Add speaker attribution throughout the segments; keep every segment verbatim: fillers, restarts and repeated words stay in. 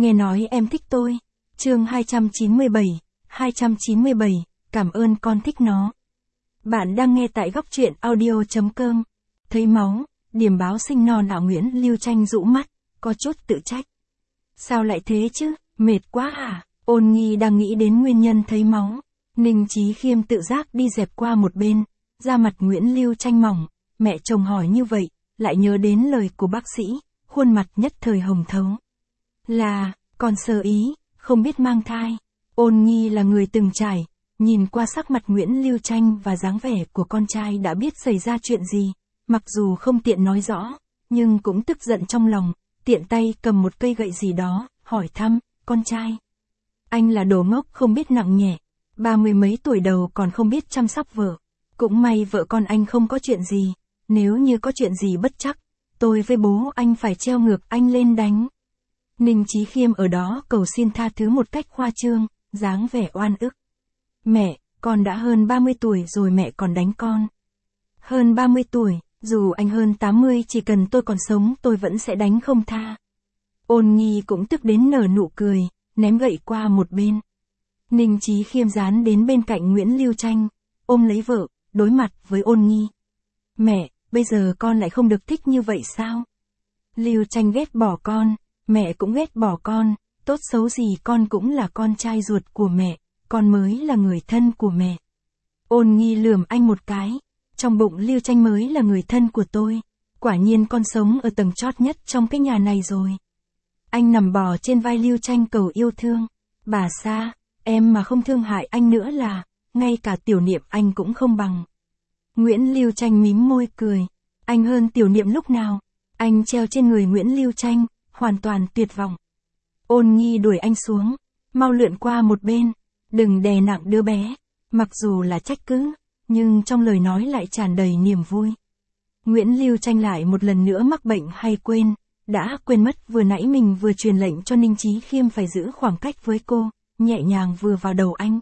Speaker 1: Nghe nói em thích tôi. Chương hai trăm chín mươi bảy, hai trăm chín mươi bảy, cảm ơn con thích nó. Bạn đang nghe tại góc truyện audio chấm com. Thấy máu, điểm báo sinh non ảo Nguyễn Lưu Tranh rũ mắt, có chút tự trách. Sao lại thế chứ, mệt quá à? Ôn Nghi đang nghĩ đến nguyên nhân thấy máu. Ninh Chí Khiêm tự giác đi dẹp qua một bên, da mặt Nguyễn Lưu Tranh mỏng, mẹ chồng hỏi như vậy, lại nhớ đến lời của bác sĩ, khuôn mặt nhất thời hồng thấu. Là, còn sơ ý, không biết mang thai. Ôn Nghi là người từng trải, nhìn qua sắc mặt Nguyễn Lưu Tranh và dáng vẻ của con trai đã biết xảy ra chuyện gì, mặc dù không tiện nói rõ, nhưng cũng tức giận trong lòng, tiện tay cầm một cây gậy gì đó, hỏi thăm, con trai. Anh là đồ ngốc không biết nặng nhẹ, ba mươi mấy tuổi đầu còn không biết chăm sóc vợ. Cũng may vợ con anh không có chuyện gì, nếu như có chuyện gì bất trắc, tôi với bố anh phải treo ngược anh lên đánh. Ninh Chí Khiêm ở đó cầu xin tha thứ một cách khoa trương, dáng vẻ oan ức. Mẹ, con đã hơn ba mươi tuổi rồi mẹ còn đánh con. Hơn ba mươi tuổi, dù anh hơn tám mươi chỉ cần tôi còn sống tôi vẫn sẽ đánh không tha. Ôn Nghi cũng tức đến nở nụ cười, ném gậy qua một bên. Ninh Chí Khiêm dán đến bên cạnh Nguyễn Lưu Tranh, ôm lấy vợ, đối mặt với Ôn Nghi. Mẹ, bây giờ con lại không được thích như vậy sao? Lưu Tranh ghét bỏ con, mẹ cũng ghét bỏ con, tốt xấu gì con cũng là con trai ruột của mẹ, con mới là người thân của mẹ. Ôn Nghi lườm anh một cái, trong bụng Lưu Tranh mới là người thân của tôi, quả nhiên con sống ở tầng chót nhất trong cái nhà này rồi. Anh nằm bò trên vai Lưu Tranh cầu yêu thương, bà Sa, em mà không thương hại anh nữa là, ngay cả Tiểu Niệm anh cũng không bằng. Nguyễn Lưu Tranh mím môi cười, anh hơn Tiểu Niệm lúc nào? Anh treo trên người Nguyễn Lưu Tranh, hoàn toàn tuyệt vọng. Ôn Nghi đuổi anh xuống, mau lượn qua một bên, đừng đè nặng đứa bé, mặc dù là trách cứ, nhưng trong lời nói lại tràn đầy niềm vui. Nguyễn Lưu Tranh lại một lần nữa mắc bệnh hay quên, đã quên mất vừa nãy mình vừa truyền lệnh cho Ninh Chí Khiêm phải giữ khoảng cách với cô, nhẹ nhàng vừa vào đầu anh.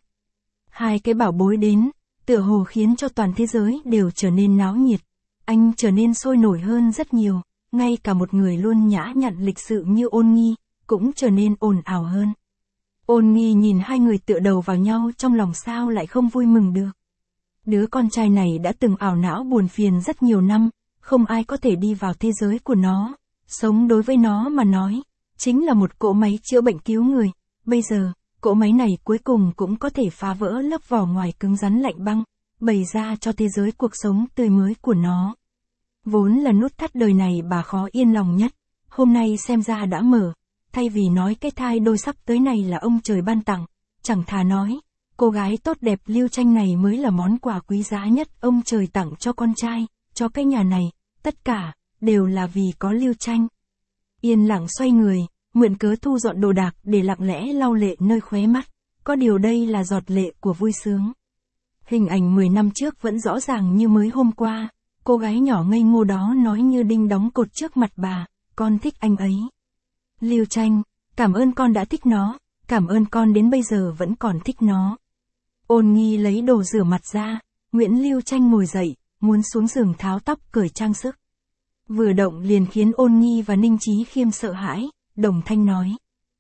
Speaker 1: Hai cái bảo bối đến, tựa hồ khiến cho toàn thế giới đều trở nên náo nhiệt, anh trở nên sôi nổi hơn rất nhiều, ngay cả một người luôn nhã nhặn lịch sự như Ôn Nghi, cũng trở nên ồn ào hơn. Ôn Nghi nhìn hai người tựa đầu vào nhau trong lòng sao lại không vui mừng được. Đứa con trai này đã từng ảo não buồn phiền rất nhiều năm, không ai có thể đi vào thế giới của nó, sống đối với nó mà nói, chính là một cỗ máy chữa bệnh cứu người, bây giờ, cỗ máy này cuối cùng cũng có thể phá vỡ lớp vỏ ngoài cứng rắn lạnh băng, bày ra cho thế giới cuộc sống tươi mới của nó. Vốn là nút thắt đời này bà khó yên lòng nhất, hôm nay xem ra đã mở, thay vì nói cái thai đôi sắp tới này là ông trời ban tặng, chẳng thà nói, cô gái tốt đẹp Lưu Tranh này mới là món quà quý giá nhất ông trời tặng cho con trai, cho cái nhà này, tất cả, đều là vì có Lưu Tranh. Yên lặng xoay người, mượn cớ thu dọn đồ đạc để lặng lẽ lau lệ nơi khóe mắt, có điều đây là giọt lệ của vui sướng. Hình ảnh mười năm trước vẫn rõ ràng như mới hôm qua, cô gái nhỏ ngây ngô đó nói như đinh đóng cột trước mặt bà, con thích anh ấy. Lưu Tranh, cảm ơn con đã thích nó, cảm ơn con đến bây giờ vẫn còn thích nó. Ôn Nghi lấy đồ rửa mặt ra, Nguyễn Lưu Tranh ngồi dậy, muốn xuống giường tháo tóc cởi trang sức. Vừa động liền khiến Ôn Nghi và Ninh Chí Khiêm sợ hãi, đồng thanh nói.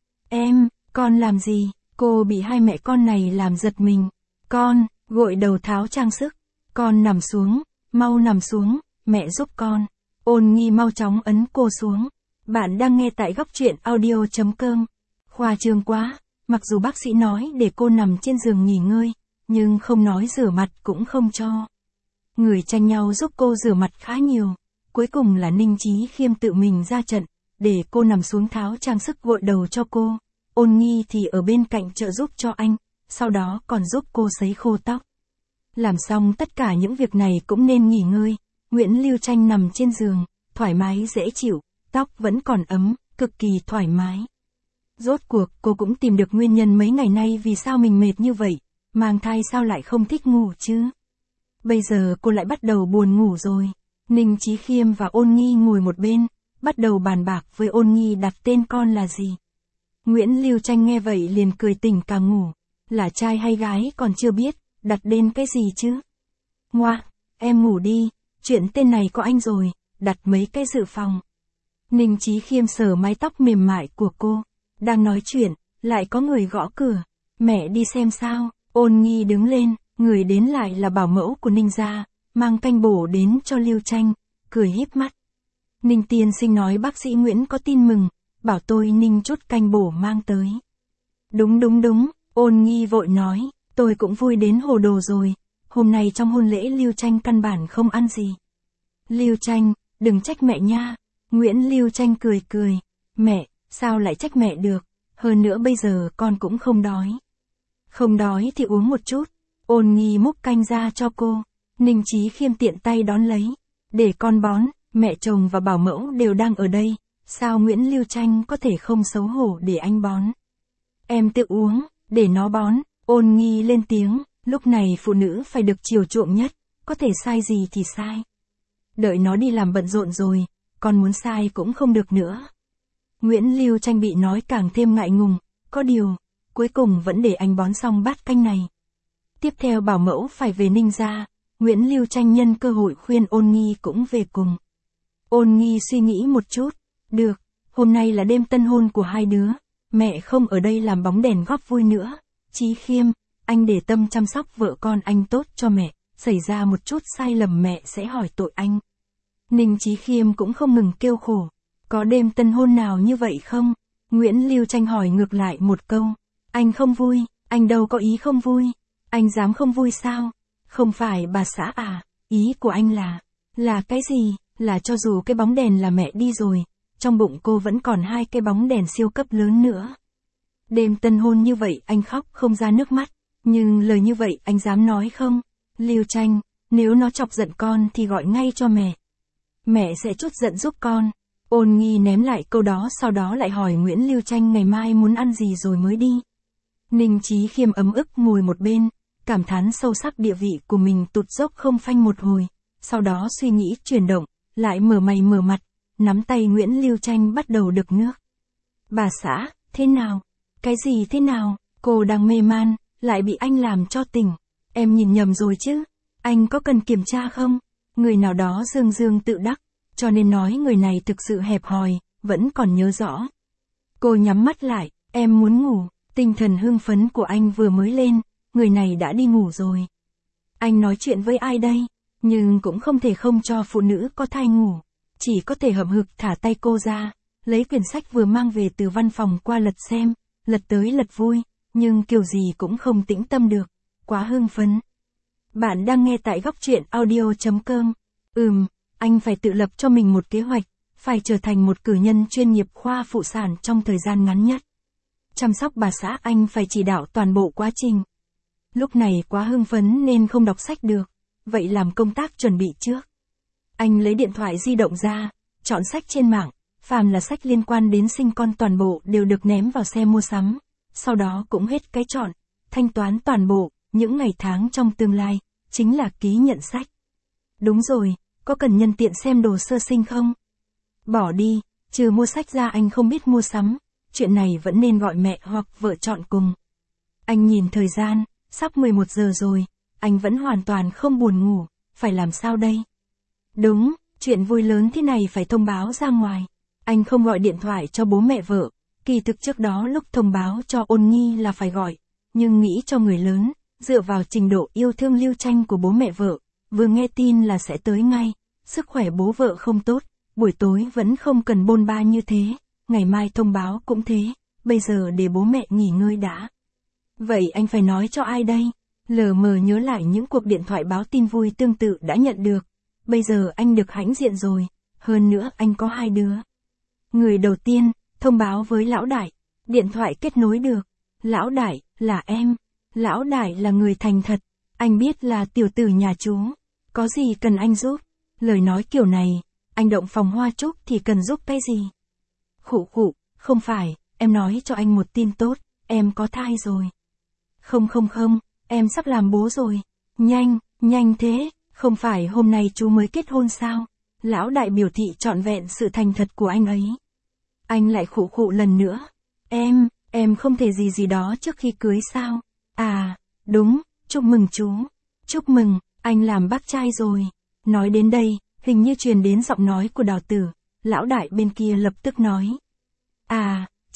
Speaker 1: Em, con làm gì? Cô bị hai mẹ con này làm giật mình. Con, gội đầu tháo trang sức. Con nằm xuống, mau nằm xuống, mẹ giúp con. Ôn Nghi mau chóng ấn cô xuống. Bạn đang nghe tại góc truyện audio chấm com. Khoa trương quá, mặc dù bác sĩ nói để cô nằm trên giường nghỉ ngơi, nhưng không nói rửa mặt cũng không cho. Người tranh nhau giúp cô rửa mặt khá nhiều, cuối cùng là Ninh Chí Khiêm tự mình ra trận, để cô nằm xuống tháo trang sức gội đầu cho cô. Ôn Nghi thì ở bên cạnh trợ giúp cho anh, sau đó còn giúp cô sấy khô tóc. Làm xong tất cả những việc này cũng nên nghỉ ngơi, Nguyễn Lưu Tranh nằm trên giường, thoải mái dễ chịu, tóc vẫn còn ấm, cực kỳ thoải mái. Rốt cuộc cô cũng tìm được nguyên nhân mấy ngày nay vì sao mình mệt như vậy, mang thai sao lại không thích ngủ chứ. Bây giờ cô lại bắt đầu buồn ngủ rồi. Ninh Chí Khiêm và Ôn Nghi ngồi một bên, bắt đầu bàn bạc với Ôn Nghi đặt tên con là gì. Nguyễn Lưu Tranh nghe vậy liền cười tỉnh cả ngủ, là trai hay gái còn chưa biết, đặt tên cái gì chứ. Ngoa, em ngủ đi, chuyện tên này có anh rồi, đặt mấy cái dự phòng. Ninh Chí Khiêm sờ mái tóc mềm mại của cô, Đang nói chuyện, lại có người gõ cửa. Mẹ đi xem sao, Ôn Nghi đứng lên, người đến lại là bảo mẫu của Ninh gia, mang canh bổ đến cho Lưu Tranh, cười híp mắt. Ninh tiên sinh nói bác sĩ Nguyễn có tin mừng, bảo tôi ninh chút canh bổ mang tới. Đúng đúng đúng, Ôn Nghi vội nói, tôi cũng vui đến hồ đồ rồi, hôm nay trong hôn lễ Lưu Tranh căn bản không ăn gì. Lưu Tranh, đừng trách mẹ nha. Nguyễn Lưu Tranh cười cười, mẹ, sao lại trách mẹ được, hơn nữa bây giờ con cũng không đói. Không đói thì uống một chút. Ôn Nghi múc canh ra cho cô. Ninh Chí Khiêm tiện tay đón lấy. Để con bón, mẹ chồng và bảo mẫu đều đang ở đây, sao Nguyễn Lưu Tranh có thể không xấu hổ để anh bón. Em tự uống, để nó bón. Ôn Nghi lên tiếng, lúc này phụ nữ phải được chiều chuộng nhất, có thể sai gì thì sai. Đợi nó đi làm bận rộn rồi, con muốn sai cũng không được nữa. Nguyễn Lưu Tranh bị nói càng thêm ngại ngùng, có điều, cuối cùng vẫn để anh bón xong bát canh này. Tiếp theo bảo mẫu phải về Ninh gia, Nguyễn Lưu Tranh nhân cơ hội khuyên Ôn Nghi cũng về cùng. Ôn Nghi suy nghĩ một chút, được, hôm nay là đêm tân hôn của hai đứa, mẹ không ở đây làm bóng đèn góp vui nữa. Chí Khiêm, anh để tâm chăm sóc vợ con anh tốt cho mẹ, xảy ra một chút sai lầm mẹ sẽ hỏi tội anh. Ninh Chí Khiêm cũng không ngừng kêu khổ, có đêm tân hôn nào như vậy không? Nguyễn Lưu Tranh hỏi ngược lại một câu, anh không vui, anh đâu có ý không vui, anh dám không vui sao? Không phải bà xã à, ý của anh là, là cái gì, là cho dù cái bóng đèn là mẹ đi rồi, trong bụng cô vẫn còn hai cái bóng đèn siêu cấp lớn nữa. Đêm tân hôn như vậy anh khóc không ra nước mắt, nhưng lời như vậy anh dám nói không? Lưu Tranh, nếu nó chọc giận con thì gọi ngay cho mẹ. Mẹ sẽ trút giận giúp con. Ôn Nghi ném lại câu đó sau đó lại hỏi Nguyễn Lưu Tranh ngày mai muốn ăn gì rồi mới đi. Ninh Chí Khiêm ấm ức ngồi một bên, cảm thán sâu sắc địa vị của mình tụt dốc không phanh một hồi, sau đó suy nghĩ chuyển động, lại mở mày mở mặt, nắm tay Nguyễn Lưu Tranh bắt đầu đực nước. Bà xã, thế nào? Cái gì thế nào? Cô đang mê man, lại bị anh làm cho tỉnh. Em nhìn nhầm rồi chứ? Anh có cần kiểm tra không? Người nào đó dương dương tự đắc, cho nên nói người này thực sự hẹp hòi, vẫn còn nhớ rõ. Cô nhắm mắt lại, em muốn ngủ, tinh thần hưng phấn của anh vừa mới lên, người này đã đi ngủ rồi. Anh nói chuyện với ai đây? Nhưng cũng không thể không cho phụ nữ có thai ngủ, chỉ có thể hậm hực thả tay cô ra, lấy quyển sách vừa mang về từ văn phòng qua lật xem, lật tới lật vui, nhưng kiểu gì cũng không tĩnh tâm được, quá hưng phấn. Bạn đang nghe tại góc truyện audio chấm com. Ừm, anh phải tự lập cho mình một kế hoạch, phải trở thành một cử nhân chuyên nghiệp khoa phụ sản trong thời gian ngắn nhất. Chăm sóc bà xã anh phải chỉ đạo toàn bộ quá trình. Lúc này quá hưng phấn nên không đọc sách được, vậy làm công tác chuẩn bị trước. Anh lấy điện thoại di động ra, chọn sách trên mạng, phàm là sách liên quan đến sinh con toàn bộ đều được ném vào xe mua sắm, sau đó cũng hết cái chọn, thanh toán toàn bộ, những ngày tháng trong tương lai, chính là ký nhận sách. Đúng rồi, có cần nhân tiện xem đồ sơ sinh không? Bỏ đi, trừ mua sách ra anh không biết mua sắm, chuyện này vẫn nên gọi mẹ hoặc vợ chọn cùng. Anh nhìn thời gian, sắp mười một giờ rồi, anh vẫn hoàn toàn không buồn ngủ, phải làm sao đây? Đúng, chuyện vui lớn thế này phải thông báo ra ngoài. Anh không gọi điện thoại cho bố mẹ vợ, kỳ thực trước đó lúc thông báo cho Ôn Nghi là phải gọi, nhưng nghĩ cho người lớn, dựa vào trình độ yêu thương Lưu Tranh của bố mẹ vợ, vừa nghe tin là sẽ tới ngay, sức khỏe bố vợ không tốt, buổi tối vẫn không cần bôn ba như thế, ngày mai thông báo cũng thế, bây giờ để bố mẹ nghỉ ngơi đã. Vậy anh phải nói cho ai đây? Lờ mờ nhớ lại những cuộc điện thoại báo tin vui tương tự đã nhận được, bây giờ anh được hãnh diện rồi, hơn nữa anh có hai đứa. Người đầu tiên, thông báo với lão đại, điện thoại kết nối được, lão đại, là em, lão đại là người thành thật, anh biết là tiểu tử nhà chú, có gì cần anh giúp, lời nói kiểu này, anh động phòng hoa trúc thì cần giúp cái gì? Khụ khụ, không phải, em nói cho anh một tin tốt, em có thai rồi. Không không không, em sắp làm bố rồi, nhanh, nhanh thế, không phải hôm nay chú mới kết hôn sao? Lão đại biểu thị trọn vẹn sự thành thật của anh ấy. Anh lại khụ khụ lần nữa, em, em không thể gì gì đó trước khi cưới sao? À, đúng, chúc mừng chú, chúc mừng, anh làm bác trai rồi. Nói đến đây, hình như truyền đến giọng nói của Đào Tử, lão đại bên kia lập tức nói. À,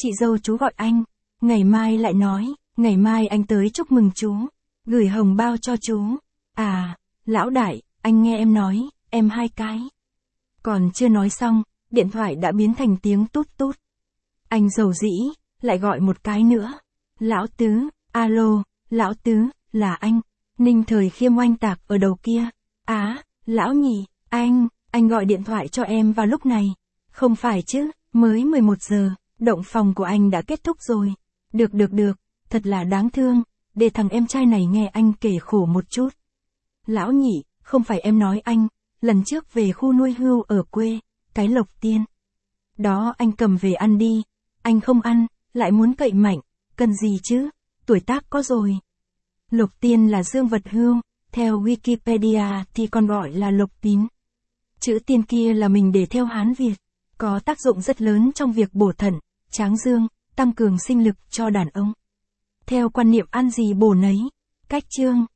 Speaker 1: chị dâu chú gọi anh, ngày mai lại nói, ngày mai anh tới chúc mừng chú, gửi hồng bao cho chú. À, lão đại, anh nghe em nói, em hai cái. Còn chưa nói xong, điện thoại đã biến thành tiếng tút tút. Anh dầu dĩ, lại gọi một cái nữa. Lão Tứ, alo, lão Tứ, là anh. Ninh Thời Khiêm oanh tạc ở đầu kia. Á, lão nhị, anh, anh gọi điện thoại cho em vào lúc này. Không phải chứ, mới mười một giờ, động phòng của anh đã kết thúc rồi. Được được được, thật là đáng thương, để thằng em trai này nghe anh kể khổ một chút. Lão nhị, không phải em nói anh, lần trước về khu nuôi hươu ở quê, cái Lộc Tiên. Đó anh cầm về ăn đi, anh không ăn, lại muốn cậy mạnh, cần gì chứ, tuổi tác có rồi. Lộc Tiên là dương vật hươu, theo Wikipedia thì còn gọi là lộc tín. Chữ tiên kia là mình để theo Hán Việt, có tác dụng rất lớn trong việc bổ thận, tráng dương, tăng cường sinh lực cho đàn ông. Theo quan niệm ăn gì bổ nấy, cách chương,